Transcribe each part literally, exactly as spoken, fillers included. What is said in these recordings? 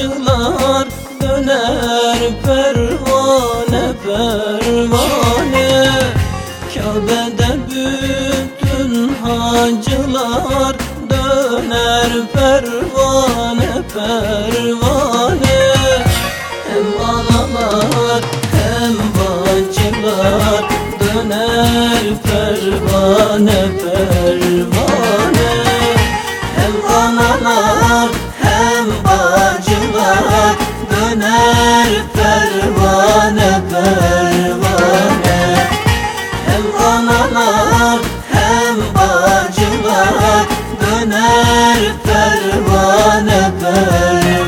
hacılar döner pervane pervane. Kabe'de bütün hacılar döner pervane pervane. Hem analar hem bacılar döner pervane pervane. Hem analar hem bacılar döner pervane pervane. Hem analar hem bacılar döner pervane pervane.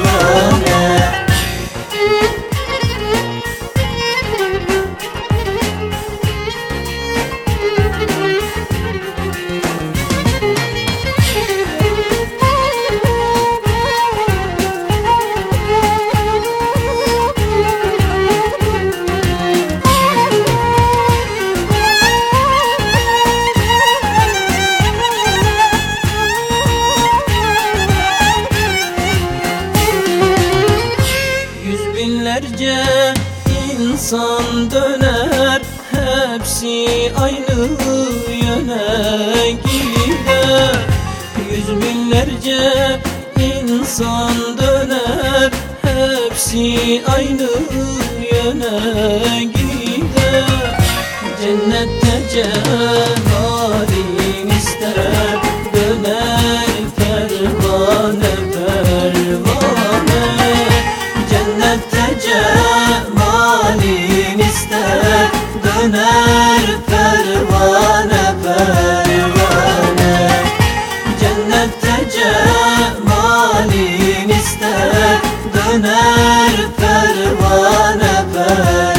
Binlerce insan döner, hepsi aynı yöne gider. Yüz binlerce insan döner, hepsi aynı yöne gider. Cennette cemalin ister, döner pervane pervane. Cennette cemalin ister, döner pervane pervane. Cennette cemalin ister, döner pervane pervane.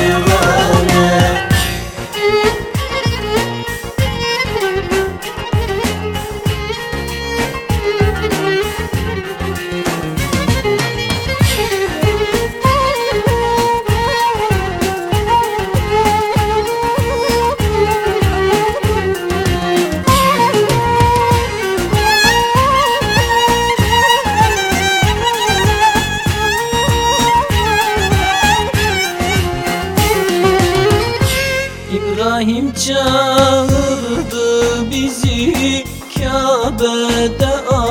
İbrahim çağırdı bizi, Kabe'de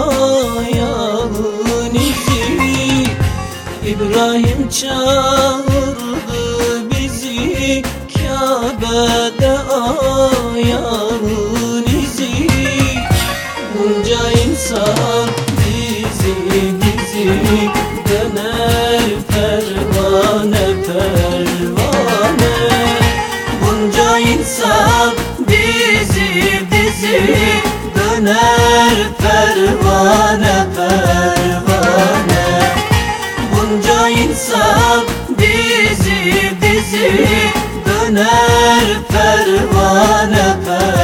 ayağın izi. İbrahim çağırdı bizi, Kabe'de ayağın izi. Bunca insan bizi bizi döner pervane pervane. Bunca insan bizi bizi döner pervane pervane. Bunca insan bizi bizi döner pervane pervane.